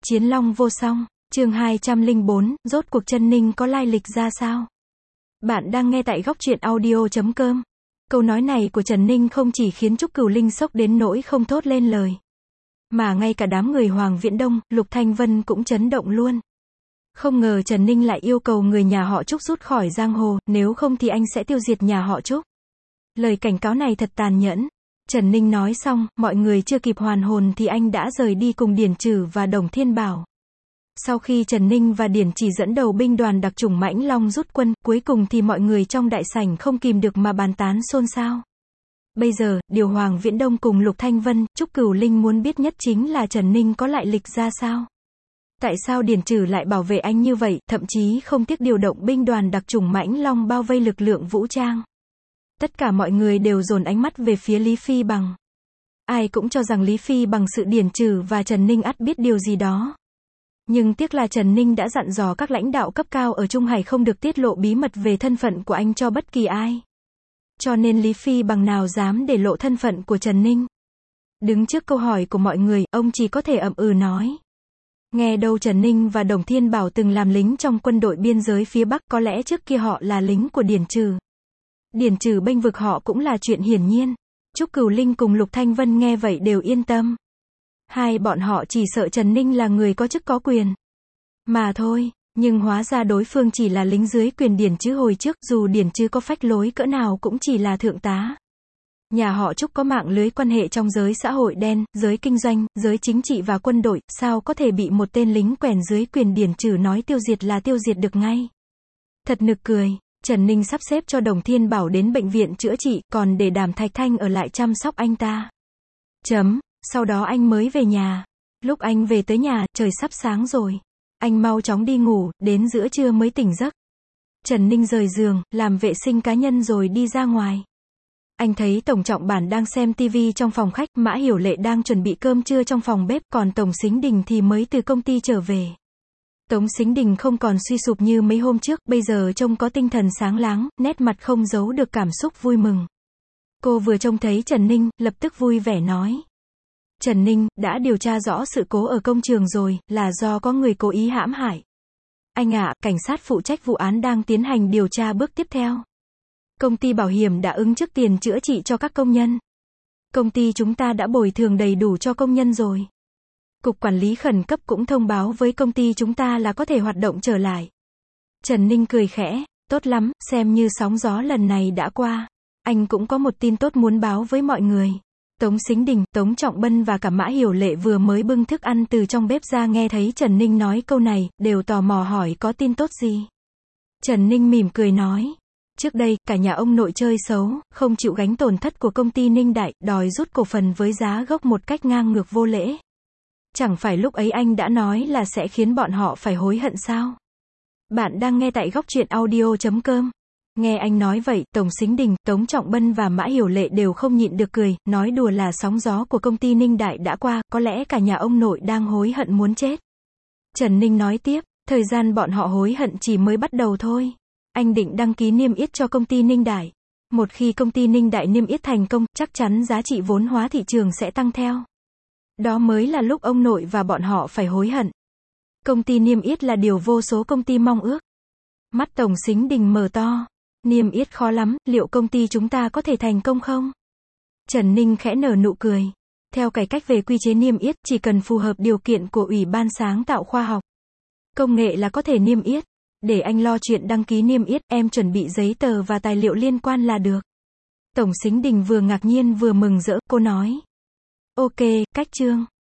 Chiến long vô song, chương 204, rốt cuộc Trần Ninh có lai lịch ra sao? Bạn đang nghe tại góc truyện audio.com. Câu nói này của Trần Ninh không chỉ khiến Trúc Cửu Linh sốc đến nỗi không thốt lên lời, mà ngay cả đám người Hoàng Viễn Đông, Lục Thanh Vân cũng chấn động luôn. Không ngờ Trần Ninh lại yêu cầu người nhà họ Trúc rút khỏi giang hồ, nếu không thì anh sẽ tiêu diệt nhà họ Trúc. Lời cảnh cáo này thật tàn nhẫn. Trần Ninh nói xong, mọi người chưa kịp hoàn hồn thì anh đã rời đi cùng Điển Trừ và Đồng Thiên Bảo. Sau khi Trần Ninh và Điển Chỉ dẫn đầu binh đoàn đặc chủng Mãnh Long rút quân, cuối cùng thì mọi người trong đại sảnh không kìm được mà bàn tán xôn xao. Bây giờ, điều Hoàng Viễn Đông cùng Lục Thanh Vân, Trúc Cửu Linh muốn biết nhất chính là Trần Ninh có lại lịch ra sao? Tại sao Điển Trừ lại bảo vệ anh như vậy, thậm chí không tiếc điều động binh đoàn đặc chủng Mãnh Long bao vây lực lượng vũ trang? Tất cả mọi người đều dồn ánh mắt về phía Lý Phi Bằng. Ai cũng cho rằng Lý Phi Bằng sự Điển Trừ và Trần Ninh ắt biết điều gì đó. Nhưng tiếc là Trần Ninh đã dặn dò các lãnh đạo cấp cao ở Trung Hải không được tiết lộ bí mật về thân phận của anh cho bất kỳ ai. Cho nên Lý Phi Bằng nào dám để lộ thân phận của Trần Ninh. Đứng trước câu hỏi của mọi người, ông chỉ có thể ậm ừ nói. Nghe đâu Trần Ninh và Đồng Thiên Bảo từng làm lính trong quân đội biên giới phía Bắc, có lẽ trước kia họ là lính của Điển Trừ. Điển Trừ bênh vực họ cũng là chuyện hiển nhiên. Trúc Cửu Linh cùng Lục Thanh Vân nghe vậy đều yên tâm. Hai bọn họ chỉ sợ Trần Ninh là người có chức có quyền mà thôi, nhưng hóa ra đối phương chỉ là lính dưới quyền Điển Trừ hồi trước, dù Điển Trừ có phách lối cỡ nào cũng chỉ là thượng tá. Nhà họ Trúc có mạng lưới quan hệ trong giới xã hội đen, giới kinh doanh, giới chính trị và quân đội, sao có thể bị một tên lính quèn dưới quyền Điển Trừ nói tiêu diệt là tiêu diệt được ngay. Thật nực cười. Trần Ninh sắp xếp cho Đồng Thiên Bảo đến bệnh viện chữa trị, còn để Đàm Thạch Thanh ở lại chăm sóc anh ta. Sau đó anh mới về nhà. Lúc anh về tới nhà, trời sắp sáng rồi. Anh mau chóng đi ngủ, đến giữa trưa mới tỉnh giấc. Trần Ninh rời giường, làm vệ sinh cá nhân rồi đi ra ngoài. Anh thấy Tổng Trọng Bản đang xem TV trong phòng khách, Mã Hiểu Lệ đang chuẩn bị cơm trưa trong phòng bếp, còn Tổng Sính Đình thì mới từ công ty trở về. Tống Sính Đình không còn suy sụp như mấy hôm trước, bây giờ trông có tinh thần sáng láng, nét mặt không giấu được cảm xúc vui mừng. Cô vừa trông thấy Trần Ninh, lập tức vui vẻ nói. Trần Ninh, đã điều tra rõ sự cố ở công trường rồi, là do có người cố ý hãm hại. Anh ạ, cảnh sát phụ trách vụ án đang tiến hành điều tra bước tiếp theo. Công ty bảo hiểm đã ứng trước tiền chữa trị cho các công nhân. Công ty chúng ta đã bồi thường đầy đủ cho công nhân rồi. Cục Quản lý Khẩn cấp cũng thông báo với công ty chúng ta là có thể hoạt động trở lại. Trần Ninh cười khẽ, tốt lắm, xem như sóng gió lần này đã qua. Anh cũng có một tin tốt muốn báo với mọi người. Tống Sính Đình, Tống Trọng Bân và cả Mã Hiểu Lệ vừa mới bưng thức ăn từ trong bếp ra, nghe thấy Trần Ninh nói câu này, đều tò mò hỏi có tin tốt gì. Trần Ninh mỉm cười nói. Trước đây, cả nhà ông nội chơi xấu, không chịu gánh tổn thất của công ty Ninh Đại, đòi rút cổ phần với giá gốc một cách ngang ngược vô lễ. Chẳng phải lúc ấy anh đã nói là sẽ khiến bọn họ phải hối hận sao? Bạn đang nghe tại góc truyện audio.com. Nghe anh nói vậy, Tổng Sính Đình, Tống Trọng Bân và Mã Hiểu Lệ đều không nhịn được cười, nói đùa là sóng gió của công ty Ninh Đại đã qua, có lẽ cả nhà ông nội đang hối hận muốn chết. Trần Ninh nói tiếp, thời gian bọn họ hối hận chỉ mới bắt đầu thôi. Anh định đăng ký niêm yết cho công ty Ninh Đại. Một khi công ty Ninh Đại niêm yết thành công, chắc chắn giá trị vốn hóa thị trường sẽ tăng theo. Đó mới là lúc ông nội và bọn họ phải hối hận. Công ty niêm yết là điều vô số công ty mong ước. Mắt Tổng Sính Đình mở to. Niêm yết khó lắm, liệu công ty chúng ta có thể thành công không? Trần Ninh khẽ nở nụ cười. Theo cải cách về quy chế niêm yết, chỉ cần phù hợp điều kiện của Ủy ban sáng tạo khoa học công nghệ là có thể niêm yết. Để anh lo chuyện đăng ký niêm yết, em chuẩn bị giấy tờ và tài liệu liên quan là được. Tổng Sính Đình vừa ngạc nhiên vừa mừng rỡ, cô nói. Ok, cách chương.